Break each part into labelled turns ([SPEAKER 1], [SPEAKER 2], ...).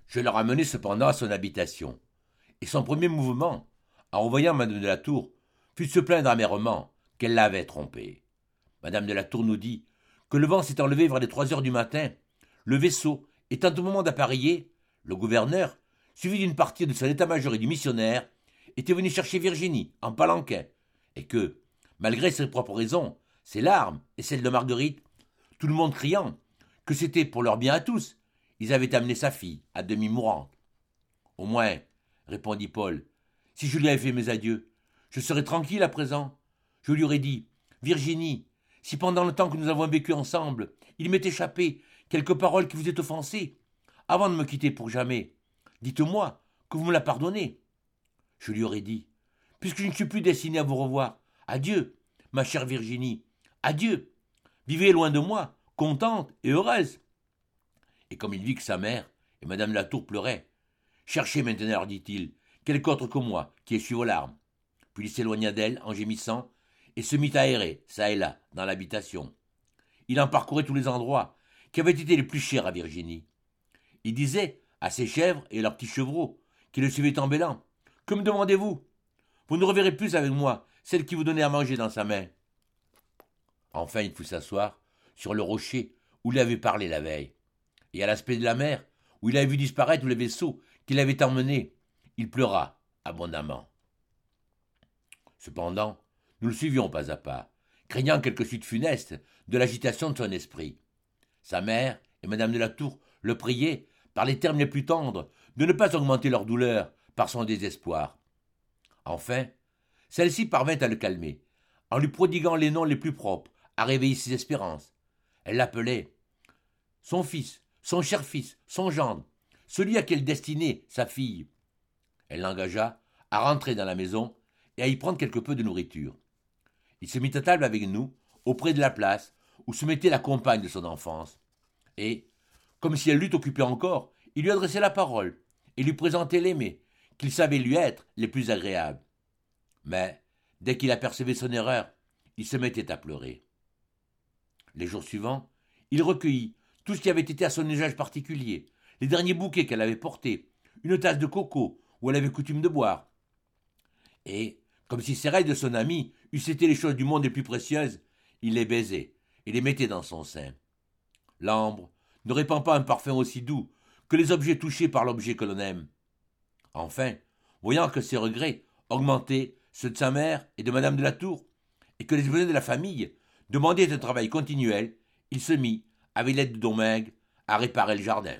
[SPEAKER 1] Je le ramenai cependant à son habitation, et son premier mouvement, en revoyant madame de la Tour, fut de se plaindre amèrement qu'elle l'avait trompé. Madame de la Tour nous dit que le vent s'étant levé vers les 3 heures du matin, le vaisseau étant au moment d'appareiller, le gouverneur, suivi d'une partie de son état-major et du missionnaire, était venu chercher Virginie en palanquin, et que, malgré ses propres raisons, ses larmes et celles de Marguerite, tout le monde criant que c'était pour leur bien à tous, ils avaient amené sa fille, à demi mourante. Au moins, répondit Paul, si je lui avais fait mes adieux, je serais tranquille à présent. Je lui aurais dit, Virginie, si pendant le temps que nous avons vécu ensemble, il m'est échappé quelques paroles qui vous aient offensée, avant de me quitter pour jamais, dites-moi que vous me la pardonnez. Je lui aurais dit, puisque je ne suis plus destiné à vous revoir, adieu, ma chère Virginie, adieu, vivez loin de moi, contente et heureuse. Et comme il vit que sa mère et madame Latour pleuraient, cherchez maintenant, dit-il, quelque autre que moi qui essuie vos larmes. Puis il s'éloigna d'elle en gémissant et se mit à errer, çà et là, dans l'habitation. Il en parcourait tous les endroits qui avaient été les plus chers à Virginie. Il disait à ses chèvres et leurs petits chevreaux qui le suivaient en bêlant, que me demandez-vous? Vous ne reverrez plus avec moi celle qui vous donnait à manger dans sa main. Enfin il put s'asseoir sur le rocher où il avait parlé la veille, et à l'aspect de la mer, où il avait vu disparaître les vaisseaux qui l'avaient emmené, il pleura abondamment. Cependant, nous le suivions pas à pas, craignant quelque suite funeste de l'agitation de son esprit. Sa mère et madame de la Tour le priaient, par les termes les plus tendres, de ne pas augmenter leur douleur par son désespoir. Enfin, celle-ci parvint à le calmer, en lui prodiguant les noms les plus propres à réveiller ses espérances. Elle l'appelait son fils, son cher fils, son gendre, celui à qui elle destinait sa fille. Elle l'engagea à rentrer dans la maison et à y prendre quelque peu de nourriture. Il se mit à table avec nous, auprès de la place où se mettait la compagne de son enfance, et, comme si elle l'eût occupé encore, il lui adressait la parole et lui présentait l'aimé, qu'il savait lui être les plus agréables. Mais, dès qu'il apercevait son erreur, il se mettait à pleurer. Les jours suivants, il recueillit tout ce qui avait été à son usage particulier, les derniers bouquets qu'elle avait portés, une tasse de coco où elle avait coutume de boire. Et, comme si ces règles de son ami eussent été les choses du monde les plus précieuses, il les baisait et les mettait dans son sein. L'ambre ne répand pas un parfum aussi doux que les objets touchés par l'objet que l'on aime. Enfin, voyant que ses regrets augmentaient ceux de sa mère et de madame de la Tour, et que les besoins de la famille demandaient un travail continuel, il se mit, avec l'aide de Domingue, à réparer le jardin.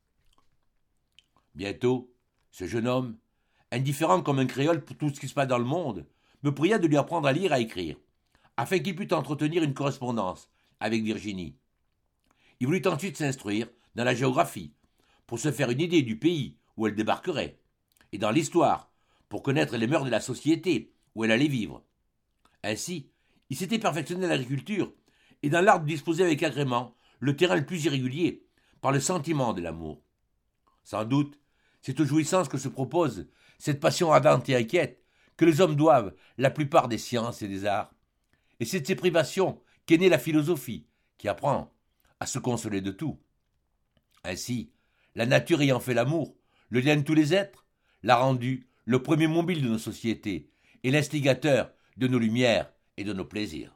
[SPEAKER 1] Bientôt, ce jeune homme, indifférent comme un créole pour tout ce qui se passe dans le monde, me pria de lui apprendre à lire et à écrire, afin qu'il pût entretenir une correspondance avec Virginie. Il voulut ensuite s'instruire dans la géographie, pour se faire une idée du pays où elle débarquerait, et dans l'histoire, pour connaître les mœurs de la société où elle allait vivre. Ainsi, il s'était perfectionné dans l'agriculture et dans l'art de disposer avec agrément le terrain le plus irrégulier, par le sentiment de l'amour. Sans doute, c'est aux jouissances que se propose cette passion ardente et inquiète que les hommes doivent la plupart des sciences et des arts. Et c'est de ces privations qu'est née la philosophie, qui apprend à se consoler de tout. Ainsi, la nature ayant fait l'amour, le lien de tous les êtres, l'a rendu le premier mobile de nos sociétés et l'instigateur de nos lumières et de nos plaisirs.